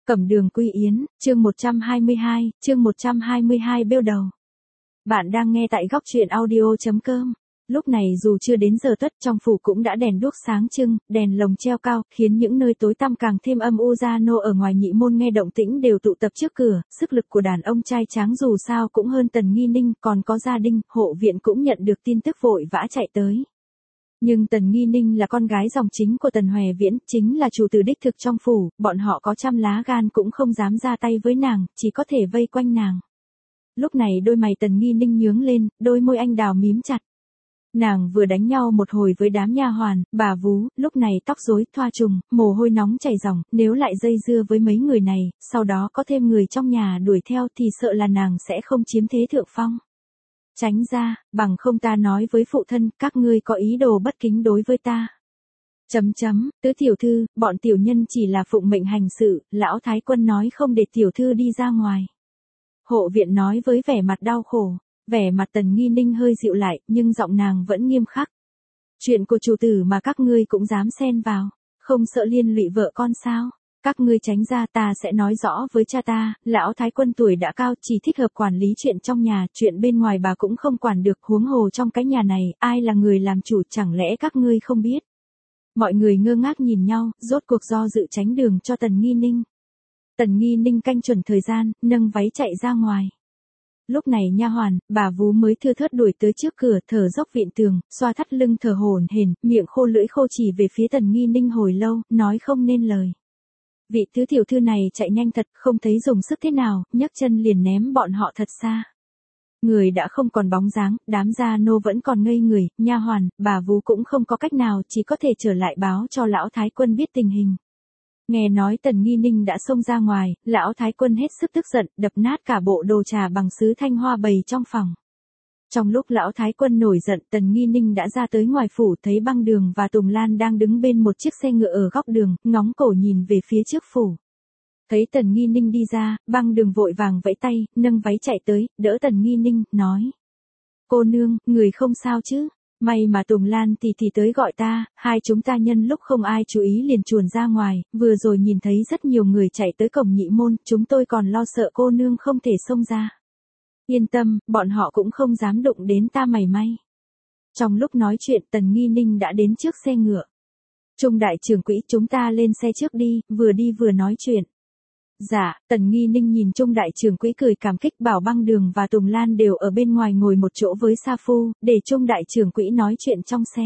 Cẩm Đường Quy Yến, chương 122 bêu đầu. Bạn đang nghe tại góc truyện audio.com. Lúc này dù chưa đến giờ tuất, trong phủ cũng đã đèn đuốc sáng trưng, đèn lồng treo cao, khiến những nơi tối tăm càng thêm âm u. Gia nô ở ngoài nhị môn nghe động tĩnh đều tụ tập trước cửa, sức lực của đàn ông trai tráng dù sao cũng hơn Tần Nghi Ninh, còn có Gia Đinh, hộ viện cũng nhận được tin tức vội vã chạy tới. Nhưng Tần Nghi Ninh là con gái dòng chính của Tần Hoè Viễn, chính là chủ tử đích thực trong phủ, bọn họ có trăm lá gan cũng không dám ra tay với nàng, chỉ có thể vây quanh nàng. Lúc này đôi mày Tần Nghi Ninh nhướng lên, đôi môi anh đào mím chặt. Nàng vừa đánh nhau một hồi với đám nha hoàn, bà vú, lúc này tóc rối, thoa trùng, mồ hôi nóng chảy ròng, nếu lại dây dưa với mấy người này, sau đó có thêm người trong nhà đuổi theo thì sợ là nàng sẽ không chiếm thế thượng phong. Tránh ra, bằng không ta nói với phụ thân, các ngươi có ý đồ bất kính đối với ta. Tứ tiểu thư, bọn tiểu nhân chỉ là phụng mệnh hành sự, lão thái quân nói không để tiểu thư đi ra ngoài. Hộ viện nói với vẻ mặt đau khổ, vẻ mặt Tần Nghi Ninh hơi dịu lại, nhưng giọng nàng vẫn nghiêm khắc. Chuyện của chủ tử mà các ngươi cũng dám xen vào, không sợ liên lụy vợ con sao? Các ngươi tránh ra, ta sẽ nói rõ với cha ta, lão thái quân tuổi đã cao, chỉ thích hợp quản lý chuyện trong nhà, chuyện bên ngoài bà cũng không quản được, huống hồ trong cái nhà này, ai là người làm chủ, chẳng lẽ các ngươi không biết? Mọi người ngơ ngác nhìn nhau, rốt cuộc do dự tránh đường cho Tần Nghi Ninh. Tần Nghi Ninh canh chuẩn thời gian, nâng váy chạy ra ngoài. Lúc này nha hoàn, bà vú mới thưa thớt đuổi tới trước cửa, thở dốc viện tường, xoa thắt lưng thở hổn hển, miệng khô lưỡi khô chỉ về phía Tần Nghi Ninh hồi lâu, nói không nên lời. Vị tứ tiểu thư này chạy nhanh thật, không thấy dùng sức thế nào, nhấc chân liền ném bọn họ thật xa. Người đã không còn bóng dáng, đám gia nô vẫn còn ngây người, nha hoàn, bà vú cũng không có cách nào, chỉ có thể trở lại báo cho lão thái quân biết tình hình. Nghe nói Tần Nghi Ninh đã xông ra ngoài, lão thái quân hết sức tức giận, đập nát cả bộ đồ trà bằng sứ thanh hoa bày trong phòng. Trong lúc lão thái quân nổi giận, Tần Nghi Ninh đã ra tới ngoài phủ, thấy Băng Đường và Tùng Lan đang đứng bên một chiếc xe ngựa ở góc đường, ngóng cổ nhìn về phía trước phủ. Thấy Tần Nghi Ninh đi ra, Băng Đường vội vàng vẫy tay, nâng váy chạy tới, đỡ Tần Nghi Ninh, nói. Cô nương, người không sao chứ? May mà Tùng Lan thì tới gọi ta, hai chúng ta nhân lúc không ai chú ý liền chuồn ra ngoài, vừa rồi nhìn thấy rất nhiều người chạy tới cổng nhị môn, chúng tôi còn lo sợ cô nương không thể xông ra. Yên tâm, bọn họ cũng không dám đụng đến ta mảy may. Trong lúc nói chuyện, Tần Nghi Ninh đã đến trước xe ngựa. Trung đại trưởng quỹ, chúng ta lên xe trước đi vừa nói chuyện. Dạ, Tần Nghi Ninh nhìn Trung đại trưởng quỹ cười cảm kích, bảo Băng Đường và Tùng Lan đều ở bên ngoài ngồi một chỗ với Sa Phu, để Trung đại trưởng quỹ nói chuyện trong xe.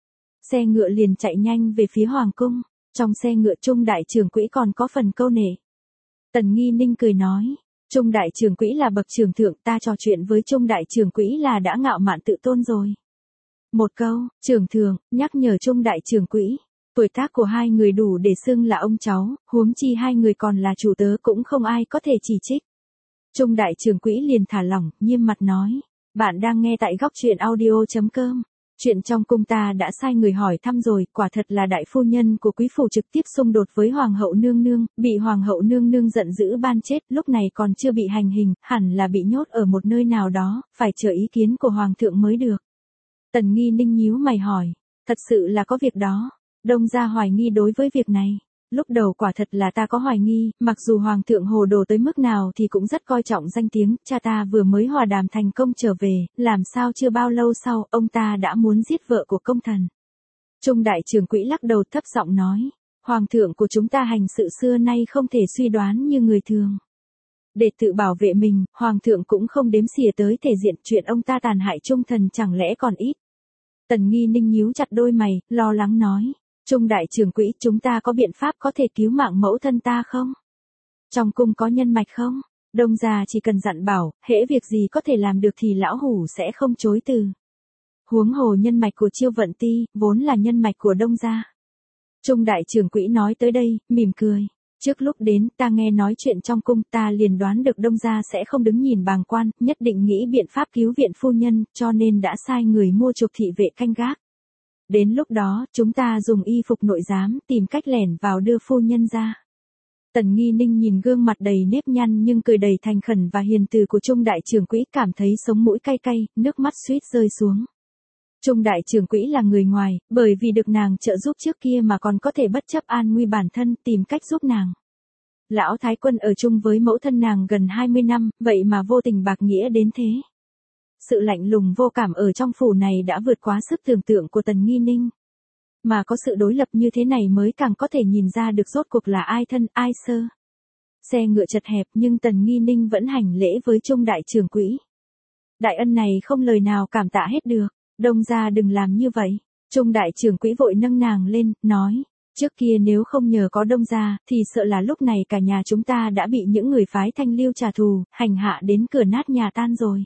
Xe ngựa liền chạy nhanh về phía hoàng cung, trong xe ngựa Trung đại trưởng quỹ còn có phần câu nể. Tần Nghi Ninh cười nói, Trung đại trưởng quỹ là bậc trưởng thượng, ta trò chuyện với Trung đại trưởng quỹ là đã ngạo mạn tự tôn rồi. Một câu, trưởng thượng, nhắc nhở Trung đại trưởng quỹ. Tuổi tác của hai người đủ để xưng là ông cháu, huống chi hai người còn là chủ tớ cũng không ai có thể chỉ trích. Trung đại trưởng quỹ liền thả lỏng, nghiêm mặt nói, bạn đang nghe tại góc truyện audio.com. Chuyện trong cung ta đã sai người hỏi thăm rồi, quả thật là đại phu nhân của quý phủ trực tiếp xung đột với hoàng hậu nương nương, bị hoàng hậu nương nương giận dữ ban chết, lúc này còn chưa bị hành hình, hẳn là bị nhốt ở một nơi nào đó, phải chờ ý kiến của hoàng thượng mới được. Tần Nghi Ninh nhíu mày hỏi, thật sự là có việc đó? Đông gia hoài nghi đối với việc này. Lúc đầu quả thật là ta có hoài nghi, mặc dù hoàng thượng hồ đồ tới mức nào thì cũng rất coi trọng danh tiếng, cha ta vừa mới hòa đàm thành công trở về, làm sao chưa bao lâu sau, ông ta đã muốn giết vợ của công thần. Trung đại trưởng quỹ lắc đầu thấp giọng nói, hoàng thượng của chúng ta hành sự xưa nay không thể suy đoán như người thường. Để tự bảo vệ mình, hoàng thượng cũng không đếm xỉa tới thể diện, chuyện ông ta tàn hại trung thần chẳng lẽ còn ít. Tần Nghi Ninh nhíu chặt đôi mày, lo lắng nói. Trung đại trưởng quỹ, chúng ta có biện pháp có thể cứu mạng mẫu thân ta không? Trong cung có nhân mạch không? Đông gia chỉ cần dặn bảo, hễ việc gì có thể làm được thì lão hủ sẽ không chối từ. Huống hồ nhân mạch của Chiêu Vận Ti, vốn là nhân mạch của Đông gia. Trung đại trưởng quỹ nói tới đây, mỉm cười. Trước lúc đến, ta nghe nói chuyện trong cung, ta liền đoán được Đông gia sẽ không đứng nhìn bàng quan, nhất định nghĩ biện pháp cứu viện phu nhân, cho nên đã sai người mua chuộc thị vệ canh gác. Đến lúc đó, chúng ta dùng y phục nội giám, tìm cách lẻn vào đưa phu nhân ra. Tần Nghi Ninh nhìn gương mặt đầy nếp nhăn nhưng cười đầy thành khẩn và hiền từ của Trung đại trưởng quỹ, cảm thấy sống mũi cay cay, nước mắt suýt rơi xuống. Trung đại trưởng quỹ là người ngoài, bởi vì được nàng trợ giúp trước kia mà còn có thể bất chấp an nguy bản thân, tìm cách giúp nàng. Lão Thái Quân ở chung với mẫu thân nàng gần 20 năm, vậy mà vô tình bạc nghĩa đến thế. Sự lạnh lùng vô cảm ở trong phủ này đã vượt quá sức tưởng tượng của Tần Nghi Ninh. Mà có sự đối lập như thế này mới càng có thể nhìn ra được rốt cuộc là ai thân, ai sơ. Xe ngựa chật hẹp nhưng Tần Nghi Ninh vẫn hành lễ với Trung đại trưởng quỹ. Đại ân này không lời nào cảm tạ hết được, Đông gia đừng làm như vậy. Trung đại trưởng quỹ vội nâng nàng lên, nói, trước kia nếu không nhờ có Đông gia, thì sợ là lúc này cả nhà chúng ta đã bị những người phái Thanh Liêu trả thù, hành hạ đến cửa nát nhà tan rồi.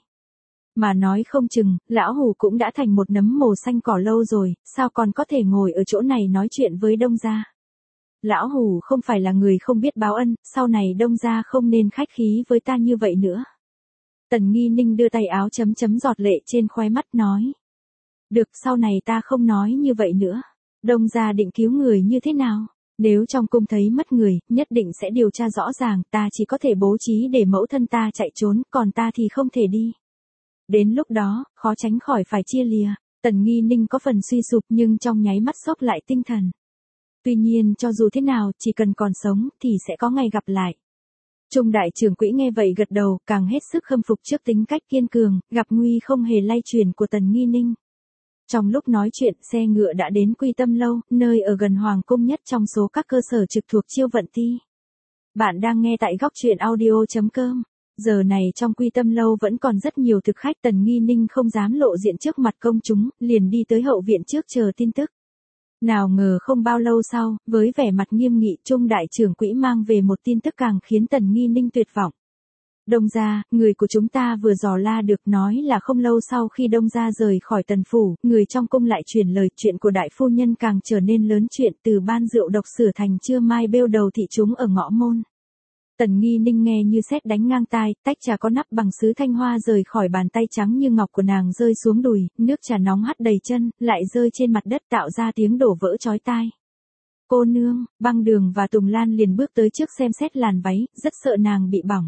Mà nói không chừng, lão hủ cũng đã thành một nấm mồ xanh cỏ lâu rồi, sao còn có thể ngồi ở chỗ này nói chuyện với Đông gia. Lão hủ không phải là người không biết báo ân, sau này Đông gia không nên khách khí với ta như vậy nữa. Tần Nghi Ninh đưa tay áo chấm chấm giọt lệ trên khóe mắt nói. Được, sau này ta không nói như vậy nữa. Đông gia định cứu người như thế nào? Nếu trong cung thấy mất người, nhất định sẽ điều tra rõ ràng, ta chỉ có thể bố trí để mẫu thân ta chạy trốn, còn ta thì không thể đi. Đến lúc đó, khó tránh khỏi phải chia lìa. Tần Nghi Ninh có phần suy sụp nhưng trong nháy mắt sốc lại tinh thần. Tuy nhiên cho dù thế nào, chỉ cần còn sống, thì sẽ có ngày gặp lại. Trung đại trưởng quỹ nghe vậy gật đầu, càng hết sức khâm phục trước tính cách kiên cường, gặp nguy không hề lay chuyển của Tần Nghi Ninh. Trong lúc nói chuyện, xe ngựa đã đến Quy Tâm Lâu, nơi ở gần Hoàng cung nhất trong số các cơ sở trực thuộc Chiêu Vận Ti. Bạn đang nghe tại góc truyện audio.com. Giờ này trong Quy Tâm Lâu vẫn còn rất nhiều thực khách. Tần Nghi Ninh không dám lộ diện trước mặt công chúng, liền đi tới hậu viện trước chờ tin tức. Nào ngờ không bao lâu sau, với vẻ mặt nghiêm nghị, Trung đại trưởng quỹ mang về một tin tức càng khiến Tần Nghi Ninh tuyệt vọng. Đông gia, người của chúng ta vừa dò la được nói là không lâu sau khi Đông gia rời khỏi Tần phủ, người trong cung lại truyền lời chuyện của đại phu nhân càng trở nên lớn chuyện, từ ban rượu độc sửa thành trưa mai bêu đầu thị chúng ở ngõ môn. Tần Nghi Ninh nghe như sét đánh ngang tai, tách trà có nắp bằng sứ thanh hoa rời khỏi bàn tay trắng như ngọc của nàng rơi xuống đùi, nước trà nóng hắt đầy chân, lại rơi trên mặt đất tạo ra tiếng đổ vỡ chói tai. Cô nương, Băng Đường và Tùng Lan liền bước tới trước xem xét làn váy, rất sợ nàng bị bỏng.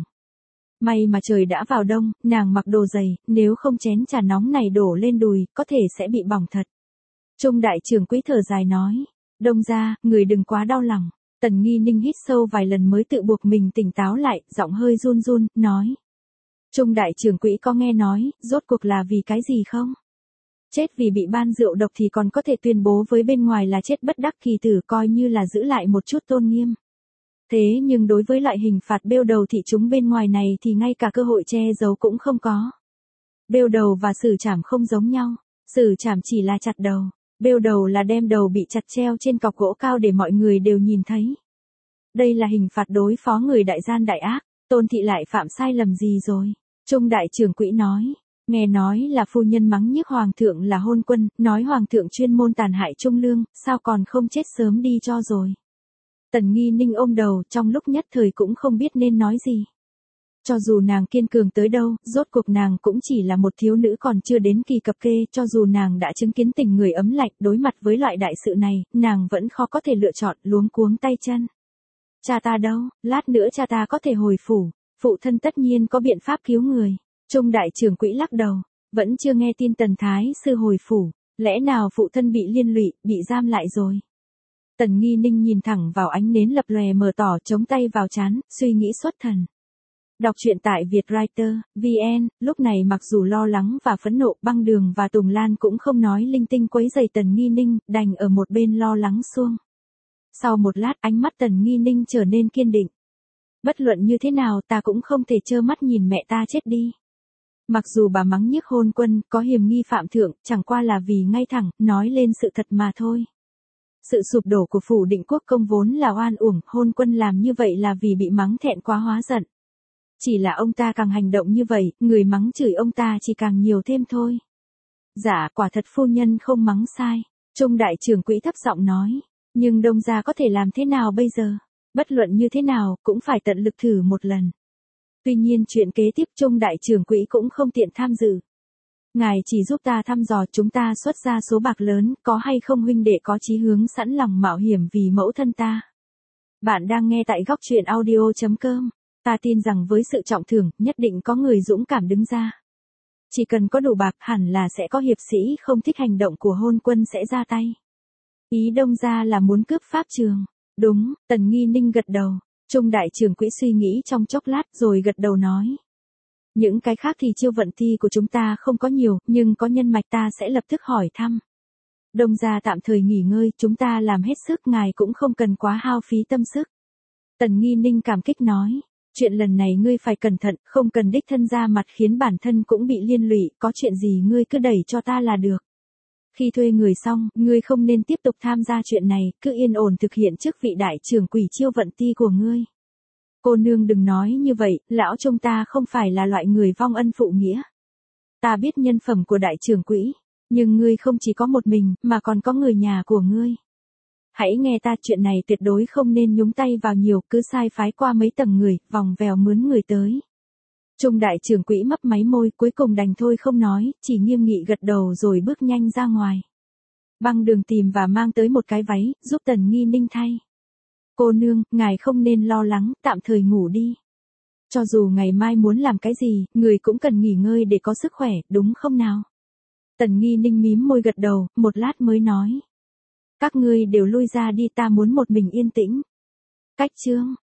May mà trời đã vào đông, nàng mặc đồ dày, nếu không chén trà nóng này đổ lên đùi, có thể sẽ bị bỏng thật. Trung đại trưởng quỹ thở dài nói, Đông gia, người đừng quá đau lòng. Tần Nghi Ninh hít sâu vài lần mới tự buộc mình tỉnh táo lại, giọng hơi run run, nói. Trung đại trưởng quỹ có nghe nói, rốt cuộc là vì cái gì không? Chết vì bị ban rượu độc thì còn có thể tuyên bố với bên ngoài là chết bất đắc kỳ tử, coi như là giữ lại một chút tôn nghiêm. Thế nhưng đối với loại hình phạt bêu đầu thị chúng bên ngoài này thì ngay cả cơ hội che giấu cũng không có. Bêu đầu và xử trảm không giống nhau, xử trảm chỉ là chặt đầu. Bêu đầu là đem đầu bị chặt treo trên cọc gỗ cao để mọi người đều nhìn thấy. Đây là hình phạt đối phó người đại gian đại ác. Tôn thị lại phạm sai lầm gì rồi? Trung đại trưởng quỹ nói. Nghe nói là phu nhân mắng nhiếc hoàng thượng là hôn quân, nói hoàng thượng chuyên môn tàn hại trung lương, sao còn không chết sớm đi cho rồi. Tần Nghi Ninh ôm đầu, trong lúc nhất thời cũng không biết nên nói gì. Cho dù nàng kiên cường tới đâu, rốt cuộc nàng cũng chỉ là một thiếu nữ còn chưa đến kỳ cập kê, cho dù nàng đã chứng kiến tình người ấm lạnh, đối mặt với loại đại sự này, nàng vẫn khó có thể lựa chọn, luống cuống tay chân. Cha ta đâu, lát nữa cha ta có thể hồi phủ, phụ thân tất nhiên có biện pháp cứu người. Trung đại trưởng quỹ lắc đầu, vẫn chưa nghe tin Tần Thái sư hồi phủ, lẽ nào phụ thân bị liên lụy, bị giam lại rồi. Tần Nghi Ninh nhìn thẳng vào ánh nến lập lòe mờ tỏ, chống tay vào trán, suy nghĩ xuất thần. Đọc truyện tại Vietwriter, VN, lúc này mặc dù lo lắng và phẫn nộ, Băng Đường và Tùng Lan cũng không nói linh tinh quấy rầy Tần Nghi Ninh, đành ở một bên lo lắng suông. Sau một lát, ánh mắt Tần Nghi Ninh trở nên kiên định. Bất luận như thế nào ta cũng không thể trơ mắt nhìn mẹ ta chết đi. Mặc dù bà mắng nhiếc hôn quân, có hiềm nghi phạm thượng, chẳng qua là vì ngay thẳng, nói lên sự thật mà thôi. Sự sụp đổ của phủ Định Quốc công vốn là oan uổng, hôn quân làm như vậy là vì bị mắng thẹn quá hóa giận. Chỉ là ông ta càng hành động như vậy, người mắng chửi ông ta chỉ càng nhiều thêm thôi. Dạ, quả thật phu nhân không mắng sai. Trung đại trưởng quỹ thấp giọng nói. Nhưng Đông gia có thể làm thế nào bây giờ? Bất luận như thế nào, cũng phải tận lực thử một lần. Tuy nhiên chuyện kế tiếp Trung đại trưởng quỹ cũng không tiện tham dự. Ngài chỉ giúp ta thăm dò, chúng ta xuất ra số bạc lớn, có hay không huynh đệ có chí hướng sẵn lòng mạo hiểm vì mẫu thân ta. Bạn đang nghe tại góc truyện audio.com. Ta tin rằng với sự trọng thưởng, nhất định có người dũng cảm đứng ra. Chỉ cần có đủ bạc, hẳn là sẽ có hiệp sĩ không thích hành động của hôn quân sẽ ra tay. Ý Đông gia là muốn cướp pháp trường. Đúng, Tần Nghi Ninh gật đầu. Trung đại trưởng quỹ suy nghĩ trong chốc lát rồi gật đầu nói. Những cái khác thì chiêu vận ti của chúng ta không có nhiều, nhưng có nhân mạch ta sẽ lập tức hỏi thăm. Đông gia tạm thời nghỉ ngơi, chúng ta làm hết sức, ngài cũng không cần quá hao phí tâm sức. Tần Nghi Ninh cảm kích nói. Chuyện lần này ngươi phải cẩn thận, không cần đích thân ra mặt khiến bản thân cũng bị liên lụy, có chuyện gì ngươi cứ đẩy cho ta là được. Khi thuê người xong, ngươi không nên tiếp tục tham gia chuyện này, cứ yên ổn thực hiện chức vị đại trưởng quỷ chiêu vận ti của ngươi. Cô nương đừng nói như vậy, lão Trung ta không phải là loại người vong ân phụ nghĩa. Ta biết nhân phẩm của đại trưởng quỹ, nhưng ngươi không chỉ có một mình, mà còn có người nhà của ngươi. Hãy nghe ta, chuyện này tuyệt đối không nên nhúng tay vào nhiều, cứ sai phái qua mấy tầng người, vòng vèo mướn người tới. Trung đại trưởng quỹ mấp máy môi, cuối cùng đành thôi không nói, chỉ nghiêm nghị gật đầu rồi bước nhanh ra ngoài. Băng Đường tìm và mang tới một cái váy, giúp Tần Nghi Ninh thay. Cô nương, ngài không nên lo lắng, tạm thời ngủ đi. Cho dù ngày mai muốn làm cái gì, người cũng cần nghỉ ngơi để có sức khỏe, đúng không nào? Tần Nghi Ninh mím môi gật đầu, một lát mới nói. Các ngươi đều lui ra đi, ta muốn một mình yên tĩnh. Cách chương.